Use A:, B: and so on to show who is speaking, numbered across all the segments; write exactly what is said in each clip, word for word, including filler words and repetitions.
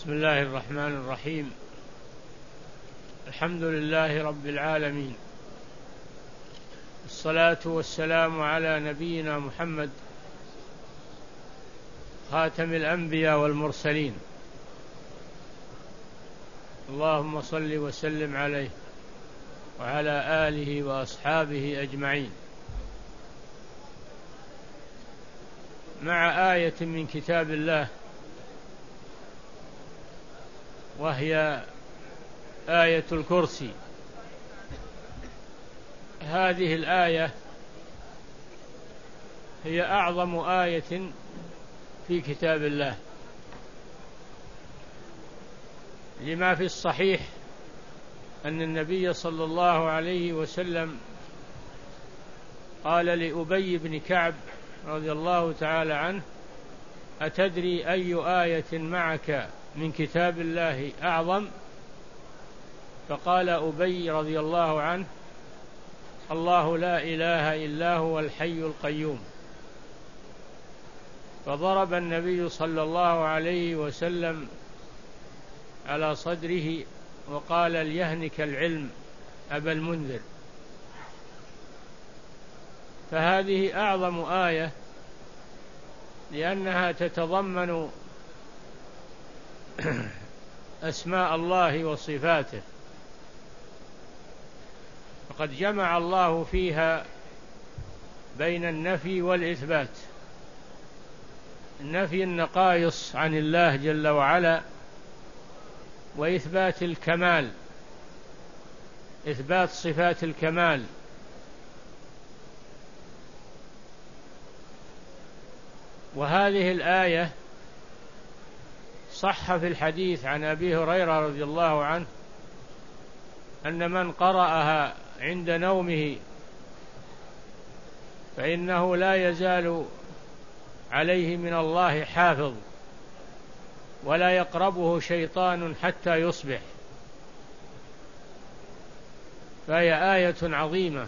A: بسم الله الرحمن الرحيم. الحمد لله رب العالمين، الصلاة والسلام على نبينا محمد خاتم الأنبياء والمرسلين، اللهم صل وسلم عليه وعلى آله وأصحابه أجمعين. مع آية من كتاب الله، وهي آية الكرسي. هذه الآية هي أعظم آية في كتاب الله، لما في الصحيح أن النبي صلى الله عليه وسلم قال لأبي بن كعب رضي الله تعالى عنه: أتدري أي آية معك من كتاب الله أعظم؟ فقال أبي رضي الله عنه: الله لا إله إلا هو الحي القيوم. فضرب النبي صلى الله عليه وسلم على صدره وقال: ليهنك العلم أبا المنذر. فهذه أعظم آية، لأنها تتضمن أسماء الله وصفاته، فقد جمع الله فيها بين النفي والإثبات: نفي النقائص عن الله جل وعلا، وإثبات الكمال، إثبات صفات الكمال. وهذه الآية صح في الحديث عن أبي هريرة رضي الله عنه أن من قرأها عند نومه فإنه لا يزال عليه من الله حافظ، ولا يقربه شيطان حتى يصبح. فهي آية عظيمة.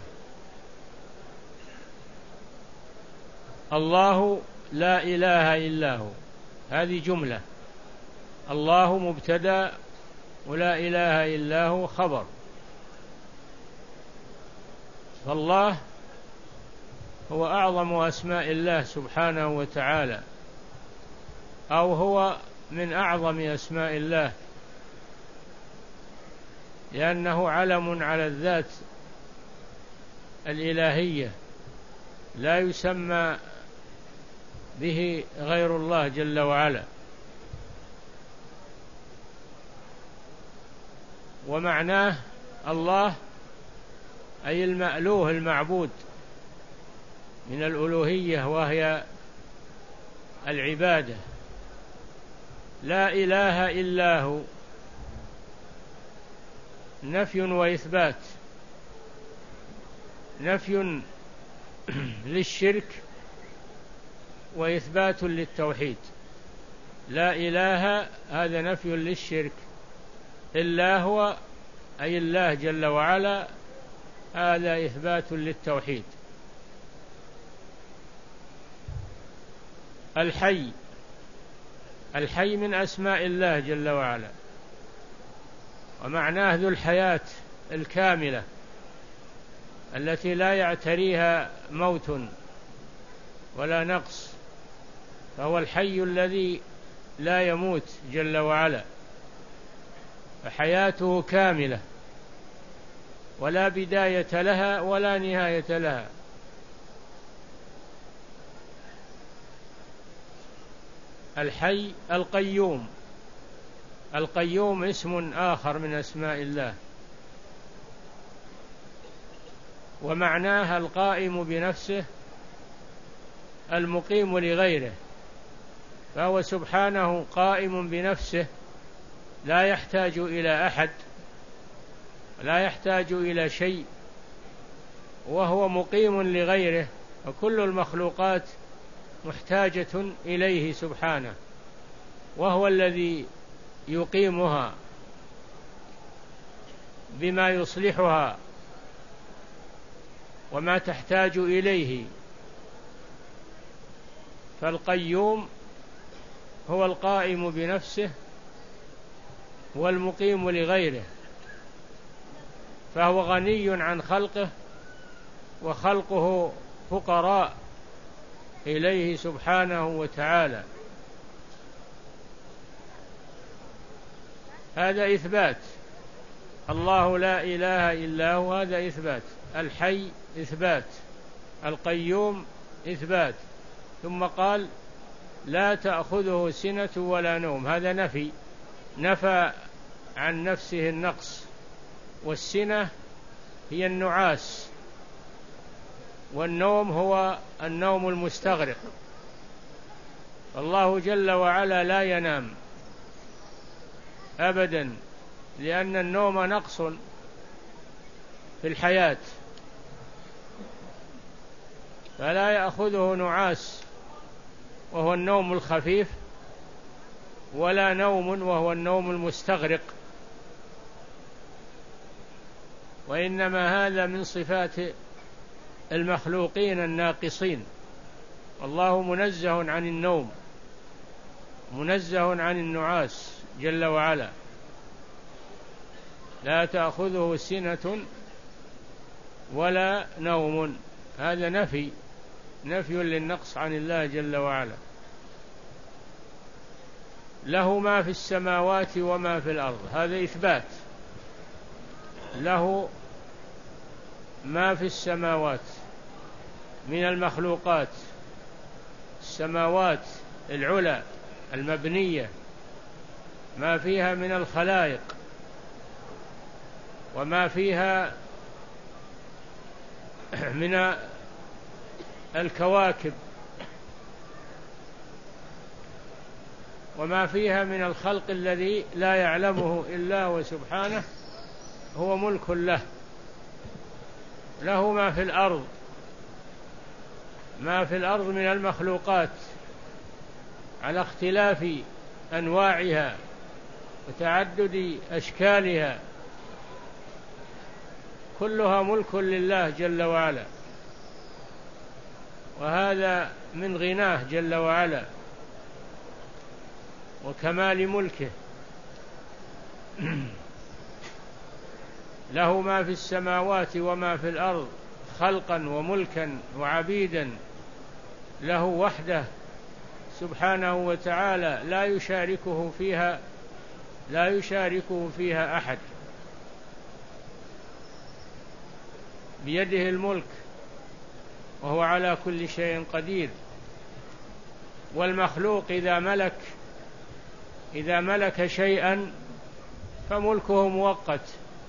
A: الله لا إله إلا هو، هذه جملة. الله مبتدأ ولا إله إلا هو خبر. فالله هو أعظم أسماء الله سبحانه وتعالى، أو هو من أعظم أسماء الله، لأنه علم على الذات الإلهية، لا يسمى به غير الله جل وعلا. ومعناه الله أي المألوه المعبود من الألوهية، وهي العبادة. لا إله إلا هو، نفي وإثبات. نفي للشرك وإثبات للتوحيد. لا إله هذا نفي للشرك، إلا هو أي الله جل وعلا هذا إثبات للتوحيد. الحي، الحي من أسماء الله جل وعلا، ومعناه ذو الحياة الكاملة التي لا يعتريها موت ولا نقص، فهو الحي الذي لا يموت جل وعلا، فحياته كاملة ولا بداية لها ولا نهاية لها. الحي القيوم، القيوم اسم آخر من أسماء الله، ومعناها القائم بنفسه المقيم لغيره، فهو سبحانه قائم بنفسه، لا يحتاج إلى أحد، لا يحتاج إلى شيء، وهو مقيم لغيره، وكل المخلوقات محتاجة إليه سبحانه، وهو الذي يقيمها بما يصلحها وما تحتاج إليه. فالقيوم هو القائم بنفسه هو المقيم لغيره، فهو غني عن خلقه، وخلقه فقراء إليه سبحانه وتعالى. هذا إثبات. الله لا إله إلا هو، هذا إثبات. الحي إثبات. القيوم إثبات. ثم قال لا تأخذه سنة ولا نوم، هذا نفي، نفى عن نفسه النقص. والسنة هي النعاس، والنوم هو النوم المستغرق. الله جل وعلا لا ينام أبدا، لأن النوم نقص في الحياة، فلا يأخذه نعاس وهو النوم الخفيف، ولا نوم وهو النوم المستغرق، وإنما هذا من صفات المخلوقين الناقصين. الله منزه عن النوم، منزه عن النعاس جل وعلا. لا تأخذه سنة ولا نوم، هذا نفي، نفي للنقص عن الله جل وعلا. له ما في السماوات وما في الأرض، هذا إثبات. له ما في السماوات من المخلوقات، السماوات العلى المبنية، ما فيها من الخلائق وما فيها من الكواكب وما فيها من الخلق الذي لا يعلمه إلا هو سبحانه، هو ملك له. له ما في الأرض، ما في الأرض من المخلوقات على اختلاف أنواعها وتعدد أشكالها، كلها ملك لله جل وعلا، وهذا من غناه جل وعلا وكمال ملكه. له ما في السماوات وما في الأرض خلقا وملكا وعبيدا، له وحده سبحانه وتعالى، لا يشاركه فيها لا يشاركه فيها أحد، بيده الملك وهو على كل شيء قدير. والمخلوق إذا ملك إذا ملك شيئا فملكه مؤقت،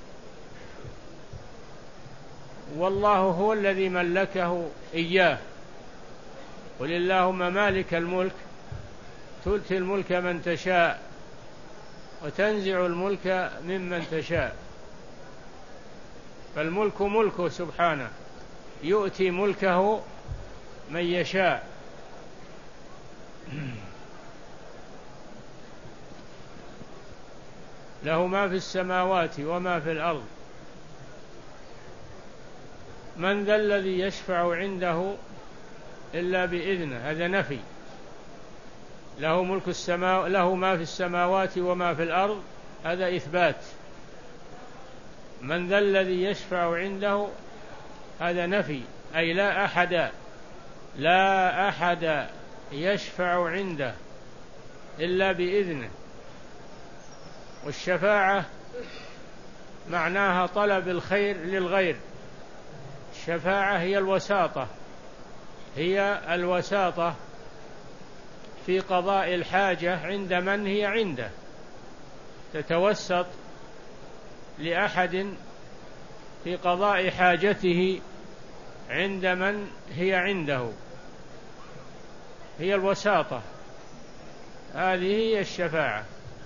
A: والله هو الذي ملكه إياه. قل اللهم مالك الملك تؤتي الملك من تشاء وتنزع الملك ممن تشاء. فالملك ملكه سبحانه، يؤتي ملكه من يشاء. له ما في السماوات وما في الأرض. من ذا الذي يشفع عنده إلا بإذنه، هذا نفي. له ملك السماء له ما في السماوات وما في الأرض، هذا إثبات. من ذا الذي يشفع عنده، هذا نفي، أي لا أحد لا أحد يشفع عنده إلا بإذنه. والشفاعة معناها طلب الخير للغير. الشفاعة هي الوساطة هي الوساطة في قضاء الحاجة عند من هي عنده، تتوسط لأحد في قضاء حاجته عند من هي عنده، هي الوساطة، هذه هي الشفاعة.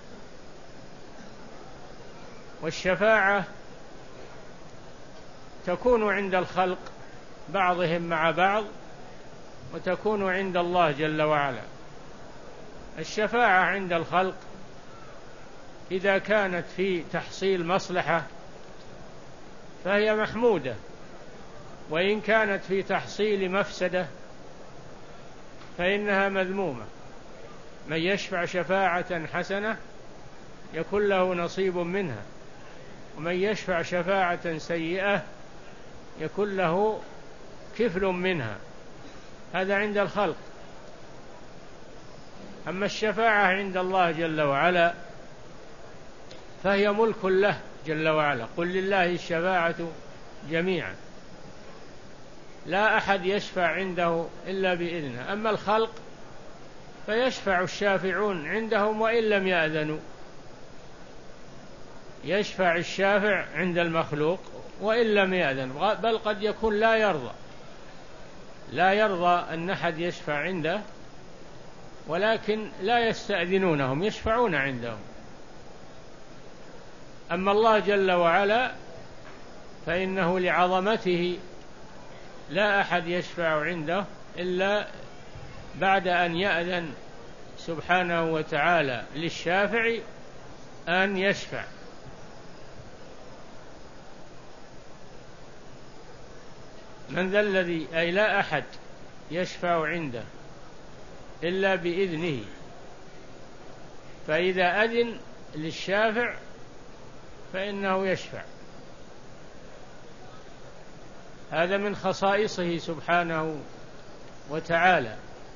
A: والشفاعة تكون عند الخلق بعضهم مع بعض، وتكون عند الله جل وعلا. الشفاعة عند الخلق إذا كانت في تحصيل مصلحة فهي محمودة، وإن كانت في تحصيل مفسدة فإنها مذمومة. من يشفع شفاعة حسنة يكون له نصيب منها، ومن يشفع شفاعة سيئة يكون له كفل منها. هذا عند الخلق. أما الشفاعة عند الله جل وعلا فهي ملك له جل وعلا. قل لله الشفاعة جميعا، لا أحد يشفع عنده إلا بإذنه. أما الخلق فيشفع الشافعون عندهم وإن لم يأذنوا، يشفع الشافع عند المخلوق وإن لم يأذن، بل قد يكون لا يرضى لا يرضى أن أحد يشفع عنده، ولكن لا يستأذنونهم، يشفعون عندهم. أما الله جل وعلا فإنه لعظمته لا أحد يشفع عنده إلا بعد أن يأذن سبحانه وتعالى للشافع أن يشفع. من ذا الذي أي لا أحد يشفع عنده إلا بإذنه، فإذا أذن للشافع فإنه يشفع. هذا من خصائصه سبحانه وتعالى.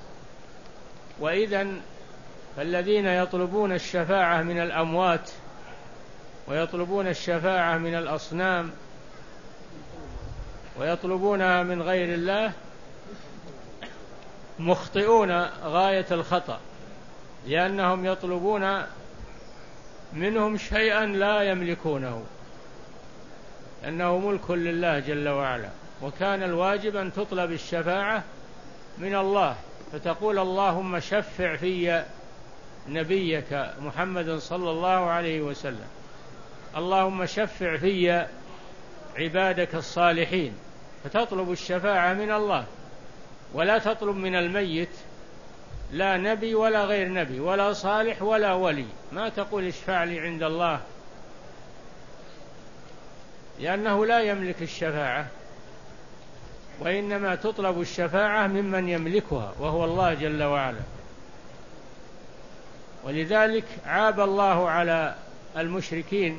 A: وإذن فالذين يطلبون الشفاعة من الأموات ويطلبون الشفاعة من الأصنام ويطلبونها من غير الله مخطئون غاية الخطأ، لأنهم يطلبون منهم شيئا لا يملكونه، أنه ملك لله جل وعلا. وكان الواجب أن تطلب الشفاعة من الله، فتقول اللهم شفع في نبيك محمد صلى الله عليه وسلم، اللهم شفع في عبادك الصالحين، فتطلب الشفاعة من الله، ولا تطلب من الميت، لا نبي ولا غير نبي ولا صالح ولا ولي، ما تقول اشفع لي عند الله، لأنه لا يملك الشفاعة، وإنما تطلب الشفاعة ممن يملكها وهو الله جل وعلا. ولذلك عاب الله على المشركين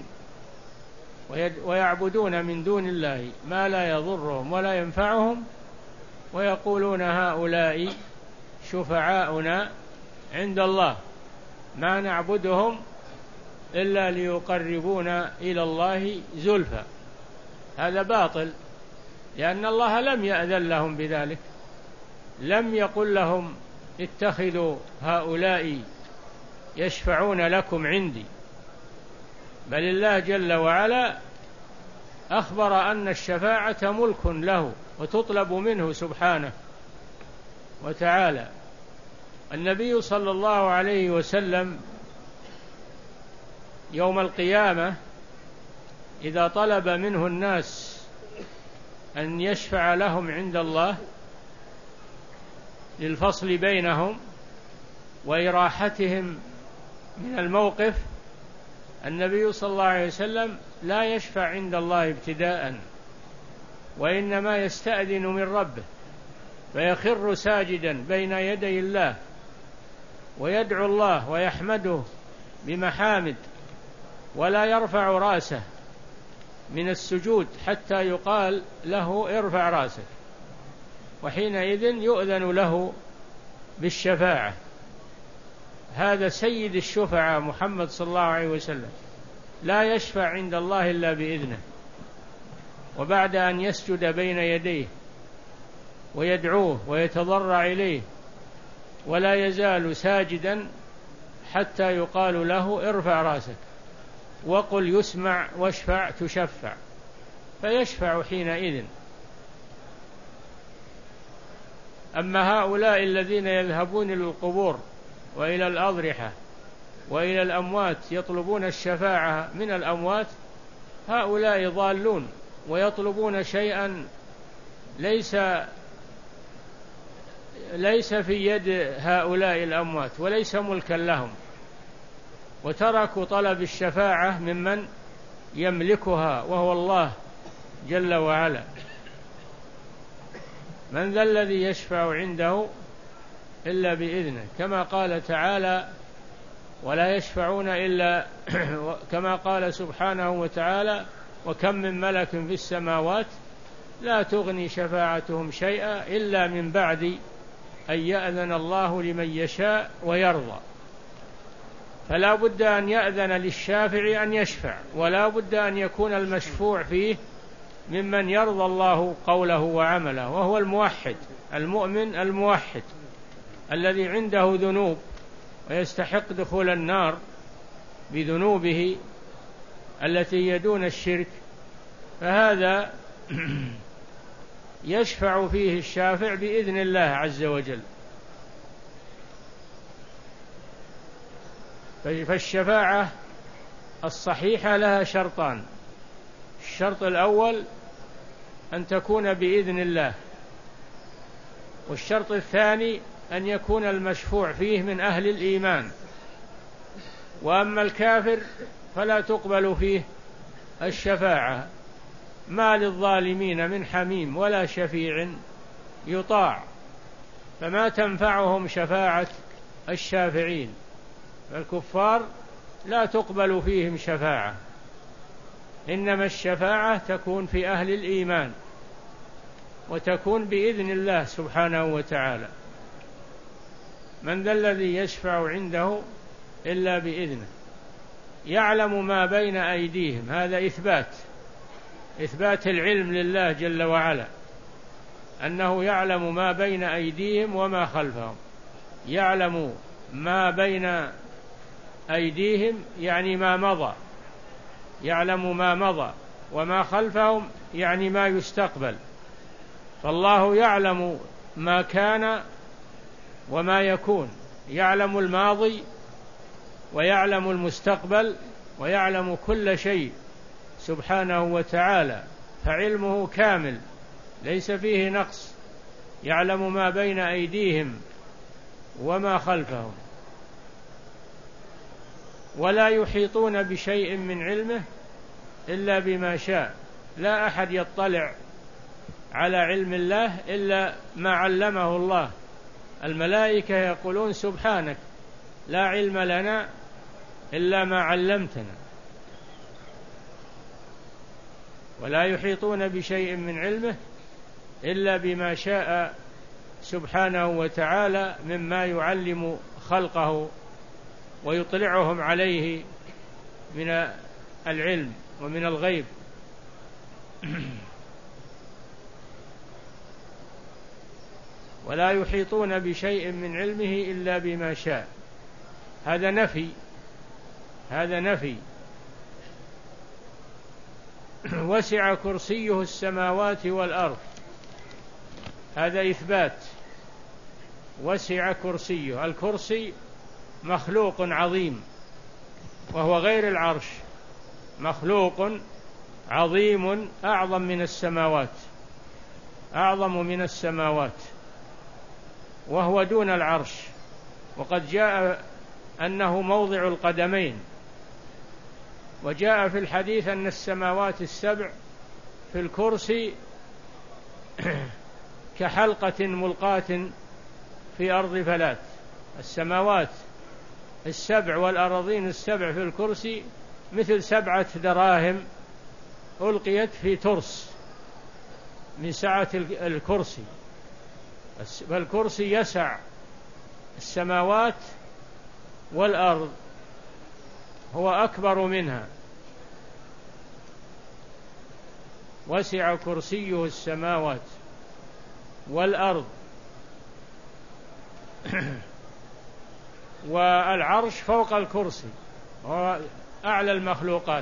A: ويعبدون من دون الله ما لا يضرهم ولا ينفعهم، ويقولون هؤلاء شفعاؤنا عند الله ما نعبدهم إلا ليقربونا إلى الله زلفى. هذا باطل، لأن الله لم يأذن لهم بذلك، لم يقل لهم اتخذوا هؤلاء يشفعون لكم عندي، بل الله جل وعلا أخبر أن الشفاعة ملك له وتطلب منه سبحانه وتعالى. النبي صلى الله عليه وسلم يوم القيامة إذا طلب منه الناس أن يشفع لهم عند الله للفصل بينهم وإراحتهم من الموقف، النبي صلى الله عليه وسلم لا يشفع عند الله ابتداء، وإنما يستأذن من ربه، فيخر ساجدا بين يدي الله ويدعو الله ويحمده بمحامد، ولا يرفع رأسه من السجود حتى يقال له ارفع رأسك، وحينئذ يؤذن له بالشفاعة. هذا سيد الشفعاء محمد صلى الله عليه وسلم، لا يشفع عند الله إلا بإذنه، وبعد أن يسجد بين يديه ويدعوه ويتضرع إليه، ولا يزال ساجدا حتى يقال له ارفع رأسك وقل يسمع واشفع تشفع، فيشفع حينئذ. أما هؤلاء الذين يذهبون إلى القبور وإلى الأضرحة وإلى الأموات يطلبون الشفاعة من الأموات، هؤلاء ضالون ويطلبون شيئا ليس ليس في يد هؤلاء الأموات وليس ملكا لهم، وتركوا طلب الشفاعة ممن يملكها وهو الله جل وعلا. من ذا الذي يشفع عنده إلا بإذنه، كما قال تعالى ولا يشفعون إلا كما قال سبحانه وتعالى: وكم من ملك في السماوات لا تغني شفاعتهم شيئا إلا من بعد أن يأذن الله لمن يشاء ويرضى. فلا بد أن يأذن للشافع أن يشفع، ولا بد أن يكون المشفوع فيه ممن يرضى الله قوله وعمله، وهو الموحد المؤمن الموحد الذي عنده ذنوب ويستحق دخول النار بذنوبه التي هي دون الشرك، فهذا يشفع فيه الشافع بإذن الله عز وجل. فالشفاعة الصحيحة لها شرطان: الشرط الأول أن تكون بإذن الله، والشرط الثاني أن يكون المشفوع فيه من أهل الإيمان. وأما الكافر فلا تقبل فيه الشفاعة، ما للظالمين من حميم ولا شفيع يطاع، فما تنفعهم شفاعة الشافعين. فالكفار لا تقبل فيهم شفاعة، إنما الشفاعة تكون في أهل الإيمان، وتكون بإذن الله سبحانه وتعالى. من ذا الذي يشفع عنده إلا بإذنه، يعلم ما بين أيديهم، هذا إثبات إثبات العلم لله جل وعلا، أنه يعلم ما بين أيديهم وما خلفهم. يعلم ما بين أيديهم يعني ما مضى، يعلم ما مضى، وما خلفهم يعني ما يستقبل. فالله يعلم ما كان وما يكون، يعلم الماضي ويعلم المستقبل ويعلم كل شيء سبحانه وتعالى، فعلمه كامل ليس فيه نقص. يعلم ما بين أيديهم وما خلفهم، ولا يحيطون بشيء من علمه إلا بما شاء. لا أحد يطلع على علم الله إلا ما علمه الله. الملائكة يقولون: سبحانك لا علم لنا إلا ما علمتنا. ولا يحيطون بشيء من علمه إلا بما شاء سبحانه وتعالى مما يعلم خلقه ويطلعهم عليه من العلم ومن الغيب. ولا يحيطون بشيء من علمه إلا بما شاء. هذا نفي هذا نفي وسع كرسيه السماوات والأرض، هذا إثبات. وسع كرسيه، الكرسي مخلوق عظيم وهو غير العرش، مخلوق عظيم أعظم من السماوات أعظم من السماوات وهو دون العرش. وقد جاء أنه موضع القدمين، وجاء في الحديث أن السماوات السبع في الكرسي كحلقة ملقاة في أرض فلات. السماوات السبع والأراضين السبع في الكرسي مثل سبعة دراهم ألقيت في ترس من سعة الكرسي. فالكرسي يسع السماوات والأرض، هو أكبر منها. وسع كرسيه السماوات والأرض. والعرش فوق الكرسي، هو أعلى المخلوقات.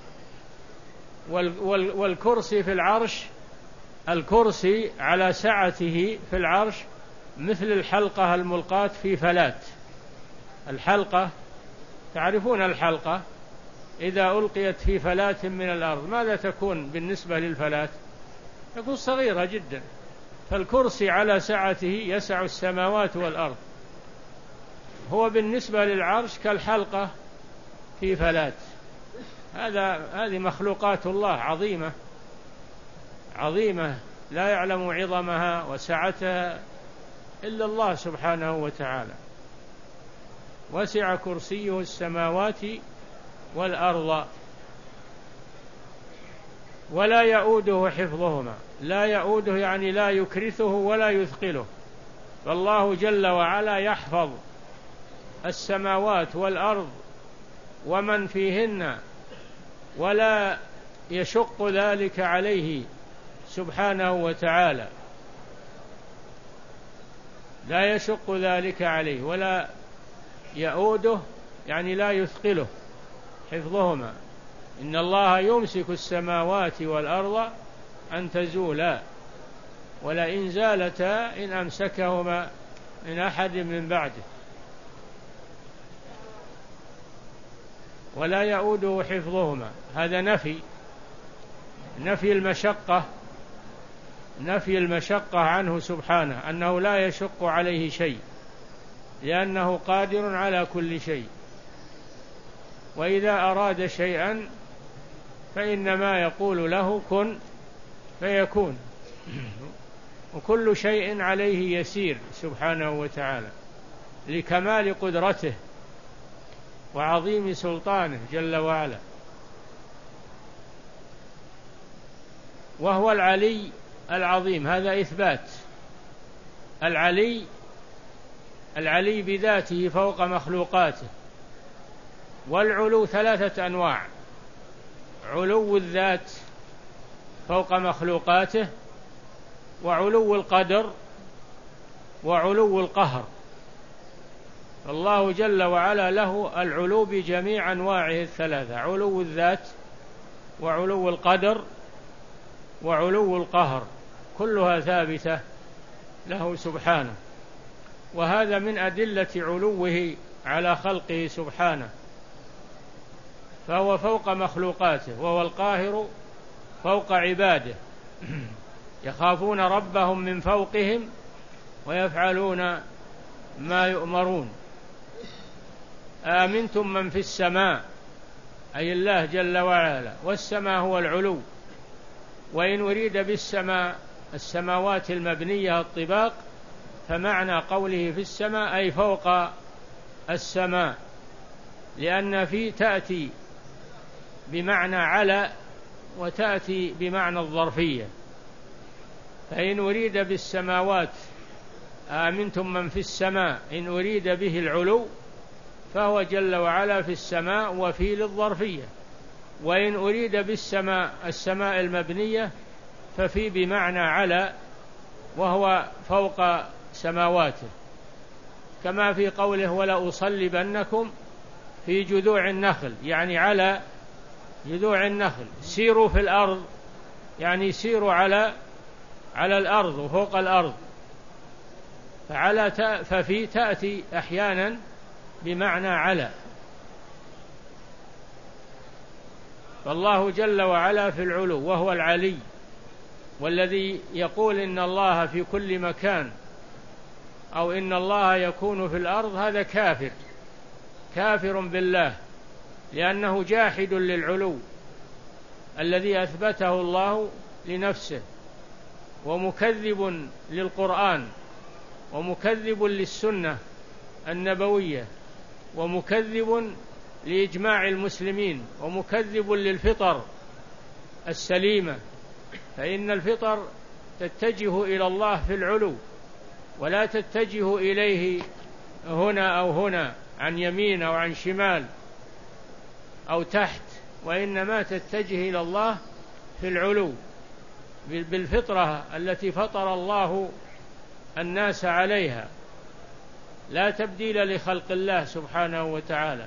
A: والكرسي في العرش، الكرسي على سعته في العرش مثل الحلقة الملقاة في فلات. الحلقة، تعرفون الحلقة إذا ألقيت في فلات من الأرض ماذا تكون بالنسبة للفلات؟ تكون صغيرة جدا. فالكرسي على سعته يسع السماوات والأرض، هو بالنسبة للعرش كالحلقة في فلات. هذا هذه مخلوقات الله عظيمة عظيمة لا يعلم عظمها وسعتها إلا الله سبحانه وتعالى. وسع كرسيه السماوات والأرض ولا يؤوده حفظهما. لا يؤوده يعني لا يكرثه ولا يثقله، فالله جل وعلا يحفظ السماوات والأرض ومن فيهن ولا يشق ذلك عليه سبحانه وتعالى، لا يشق ذلك عليه ولا يؤوده يعني لا يثقله حفظهما. إن الله يمسك السماوات والأرض أن تزولا ولئن زالتا إن أمسكهما من أحد من بعده. ولا يؤوده حفظهما، هذا نفي نفي المشقة نفي المشقة عنه سبحانه، أنه لا يشق عليه شيء لأنه قادر على كل شيء، وإذا أراد شيئا فإنما يقول له كن فيكون، وكل شيء عليه يسير سبحانه وتعالى لكمال قدرته وعظيم سلطانه جل وعلا. وهو العلي العظيم، هذا إثبات. العلي العلي بذاته فوق مخلوقاته. والعلو ثلاثة أنواع: علو الذات فوق مخلوقاته، وعلو القدر، وعلو القهر. الله جل وعلا له العلو بجميع أنواعه الثلاثة: علو الذات وعلو القدر وعلو القهر، كلها ثابتة له سبحانه. وهذا من أدلة علوه على خلقه سبحانه، فهو فوق مخلوقاته، وهو القاهر فوق عباده، يخافون ربهم من فوقهم ويفعلون ما يؤمرون. آمنتم من في السماء، أي الله جل وعلا، والسماء هو العلو. وإن أريد بالسماء السماوات المبنية الطباق، فمعنى قوله في السماء أي فوق السماء، لأن في تأتي بمعنى على وتأتي بمعنى الظرفية. فإن أريد بالسماوات آمنتم من في السماء، إن أريد به العلو فهو جل وعلا في السماء وفي للظرفية. وإن أريد بالسماء السماء المبنية ففي بمعنى على، وهو فوق سماواته، كما في قوله ولأصلبنكم في جذوع النخل، يعني على جذوع النخل. سيروا في الأرض يعني سيروا على على الأرض وفوق الأرض. فعلى ففي تأتي أحيانا بمعنى على. فالله جل وعلا في العلو وهو العلي. والذي يقول إن الله في كل مكان أو إن الله يكون في الأرض هذا كافر كافر بالله، لأنه جاحد للعلو الذي أثبته الله لنفسه، ومكذب للقرآن، ومكذب للسنة النبوية، ومكذب لإجماع المسلمين، ومكذب للفطر السليمة. فإن الفطر تتجه إلى الله في العلو، ولا تتجه إليه هنا أو هنا، عن يمين أو عن شمال أو تحت، وإنما تتجه إلى الله في العلو بالفطرة التي فطر الله الناس عليها، لا تبديل لخلق الله سبحانه وتعالى.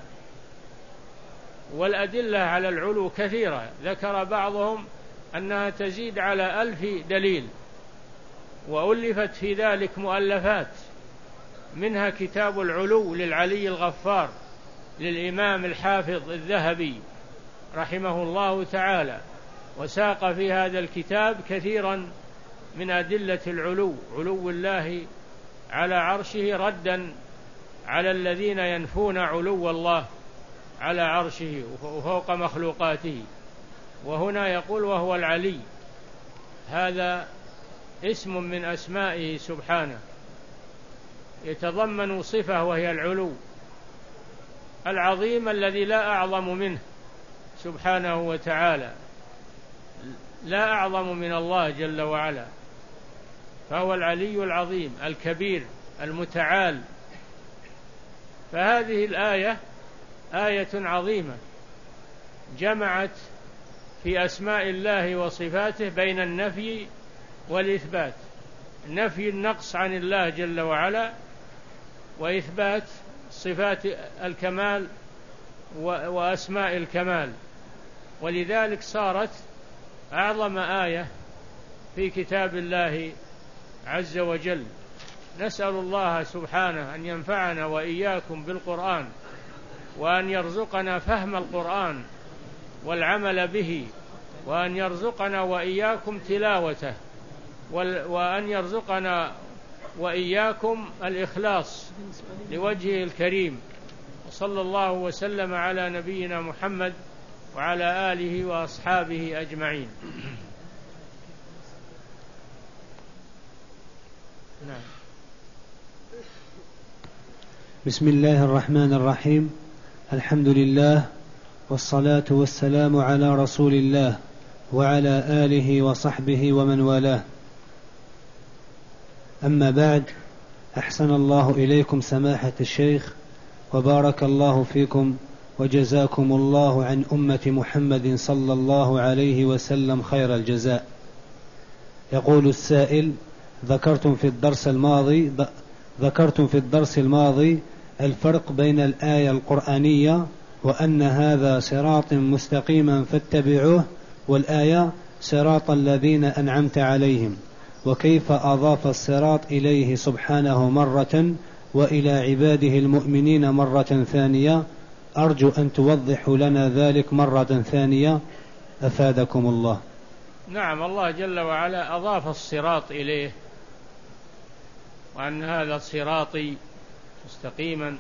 A: والأدلة على العلو كثيرة، ذكر بعضهم أنها تزيد على ألف دليل، وألفت في ذلك مؤلفات، منها كتاب العلو للعلي الغفار للإمام الحافظ الذهبي رحمه الله تعالى، وساق في هذا الكتاب كثيرا من أدلة العلو، علو الله على عرشه، ردا على الذين ينفون علو الله على عرشه وفوق مخلوقاته. وهنا يقول وهو العلي، هذا اسم من أسمائه سبحانه، يتضمن صفة وهي العلو، العظيم الذي لا أعظم منه سبحانه وتعالى، لا أعظم من الله جل وعلا، فهو العلي العظيم الكبير المتعال. فهذه الآية آية عظيمة جمعت في أسماء الله وصفاته بين النفي والإثبات، نفي النقص عن الله جل وعلا وإثبات صفات الكمال وأسماء الكمال، ولذلك صارت أعظم آية في كتاب الله عز وجل. نسأل الله سبحانه أن ينفعنا وإياكم بالقرآن، وأن يرزقنا فهم القرآن والعمل به، وأن يرزقنا وإياكم تلاوته، وأن يرزقنا وإياكم الإخلاص لوجهه الكريم. وصلى الله وسلم على نبينا محمد وعلى آله وأصحابه أجمعين. نعم.
B: بسم الله الرحمن الرحيم. الحمد لله والصلاة والسلام على رسول الله وعلى آله وصحبه ومن والاه. أما بعد، أحسن الله إليكم سماحة الشيخ، وبارك الله فيكم، وجزاكم الله عن أمة محمد صلى الله عليه وسلم خير الجزاء. يقول السائل: ذكرتم في الدرس الماضي ذكرتم في الدرس الماضي الفرق بين الآية القرآنية وأن هذا صراط مستقيما فاتبعوه، والآية صراط الذين أنعمت عليهم، وكيف أضاف الصراط إليه سبحانه مرة وإلى عباده المؤمنين مرة ثانية؟ أرجو أن توضحوا لنا ذلك مرة ثانية أفادكم الله.
A: نعم، الله جل وعلا أضاف الصراط إليه، وأن هذا صراطي مستقيما،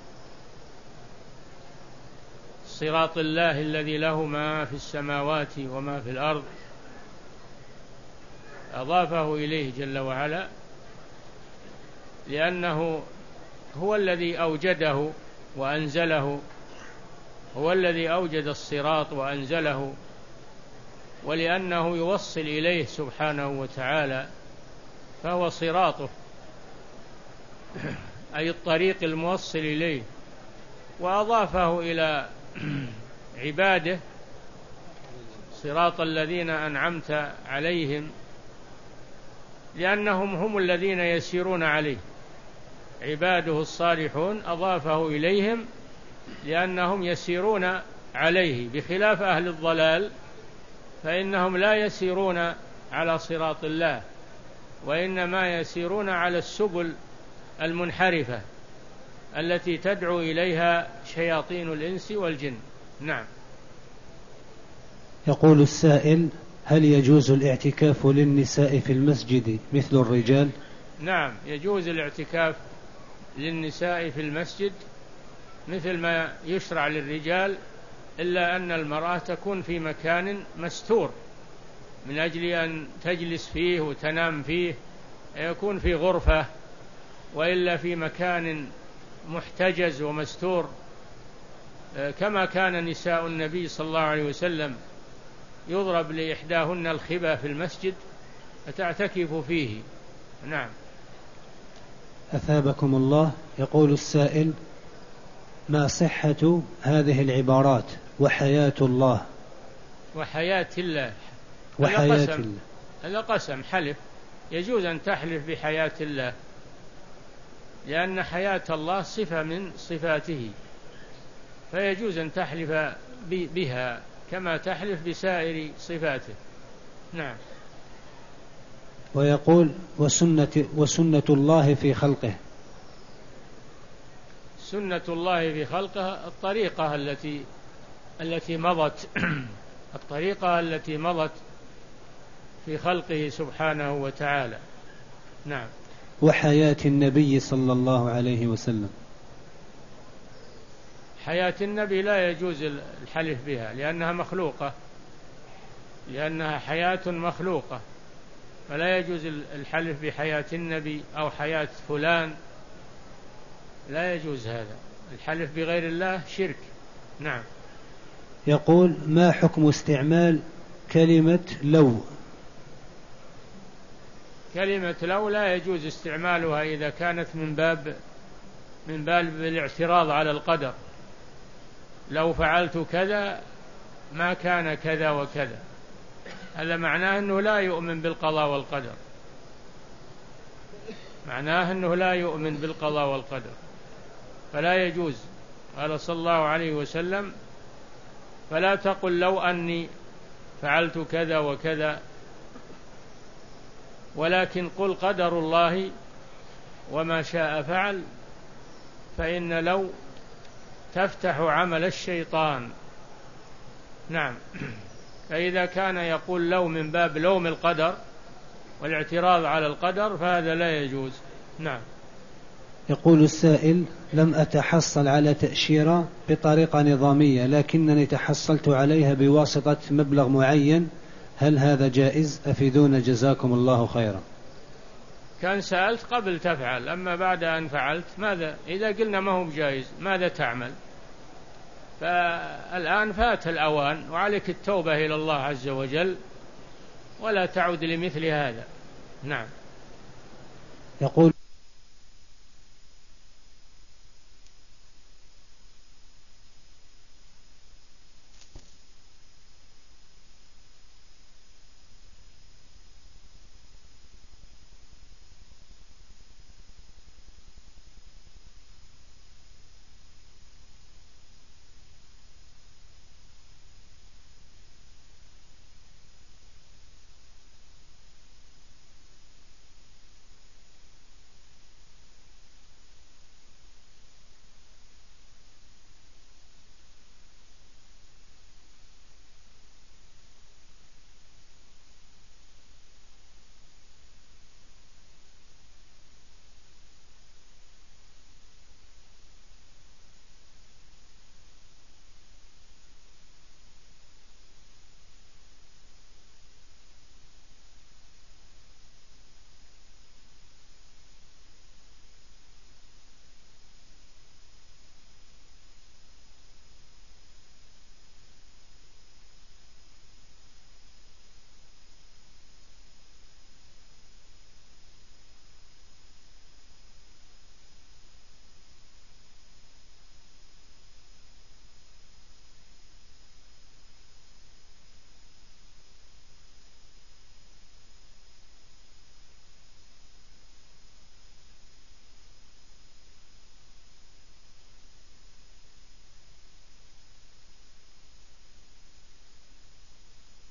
A: صراط الله الذي له ما في السماوات وما في الأرض، أضافه إليه جل وعلا لأنه هو الذي أوجده وأنزله، هو الذي أوجد الصراط وأنزله، ولأنه يوصل إليه سبحانه وتعالى فهو صراطه، أي الطريق الموصل إليه. وأضافه إلى عباده صراط الذين أنعمت عليهم، لأنهم هم الذين يسيرون عليه، عباده الصالحون أضافه إليهم لأنهم يسيرون عليه، بخلاف أهل الضلال فإنهم لا يسيرون على صراط الله، وإنما يسيرون على السبل المنحرفة التي تدعو إليها شياطين الإنس والجن. نعم.
B: يقول السائل: هل يجوز الاعتكاف للنساء في المسجد مثل الرجال؟
A: نعم، يجوز الاعتكاف للنساء في المسجد مثل ما يشرع للرجال، إلا أن المرأة تكون في مكان مستور من أجل أن تجلس فيه وتنام فيه، يكون في غرفة، وإلا في مكان محتجز ومستور، كما كان نساء النبي صلى الله عليه وسلم يضرب لإحداهن الخبا في المسجد فتعتكف فيه. نعم.
B: أثابكم الله. يقول السائل: ما صحة هذه العبارات وحياة الله؟
A: وحياة الله،
B: وحياة الله
A: هذا قسم حلف، يجوز أن تحلف بحياة الله، لأن حياة الله صفة من صفاته، فيجوز أن تحلف بها كما تحلف بسائر صفاته. نعم.
B: ويقول: وسنة, وسنة الله في خلقه؟
A: سنة الله في خلقه الطريقة التي التي مضت الطريقة التي مضت في خلقه سبحانه وتعالى. نعم.
B: وحياة النبي صلى الله عليه وسلم؟
A: حياة النبي لا يجوز الحلف بها لأنها مخلوقة، لأنها حياة مخلوقة، فلا يجوز الحلف بحياة النبي أو حياة فلان، لا يجوز هذا. الحلف بغير الله شرك. نعم.
B: يقول: ما حكم استعمال كلمة لو؟
A: كلمة لو لا يجوز استعمالها إذا كانت من باب من باب الاعتراض على القدر. لو فعلت كذا ما كان كذا وكذا، هذا معناه أنه لا يؤمن بالقضاء والقدر، معناه أنه لا يؤمن بالقضاء والقدر، فلا يجوز. قال صلى الله عليه وسلم: فلا تقل لو أني فعلت كذا وكذا، ولكن قل قدر الله وما شاء فعل، فإن لو تفتح عمل الشيطان. نعم. فإذا كان يقول لو من باب لوم القدر والاعتراض على القدر فهذا لا يجوز. نعم.
B: يقول السائل: لم أتحصل على تأشيرة بطريقة نظامية، لكنني تحصلت عليها بواسطة مبلغ معين، هل هذا جائز؟ أفيدونا جزاكم الله خيرا.
A: كان سألت قبل تفعل، أما بعد أن فعلت ماذا؟ إذا قلنا ما هو جائز ماذا تعمل؟ فالآن فات الأوان، وعليك التوبة إلى الله عز وجل ولا تعود لمثل هذا. نعم.
B: يقول